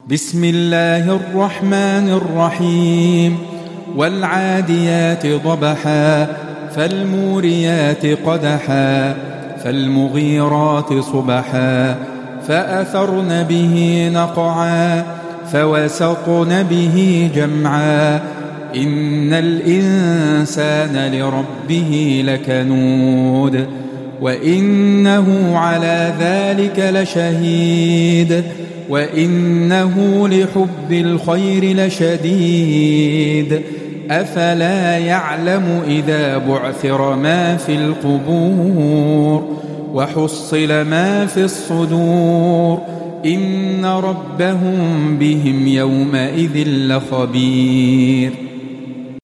بسم الله الرحمن الرحيم والعاديات ضبحا فالموريات قدحا فالمغيرات صبحا فأثرن به نقعا فوسطن به جمعا إن الإنسان لربه لكنود وإنه على ذلك لشهيد وإنه لحب الخير لشديد أفلا يعلم إذا بعثر ما في القبور وحصل ما في الصدور إن ربهم بهم يومئذ لخبير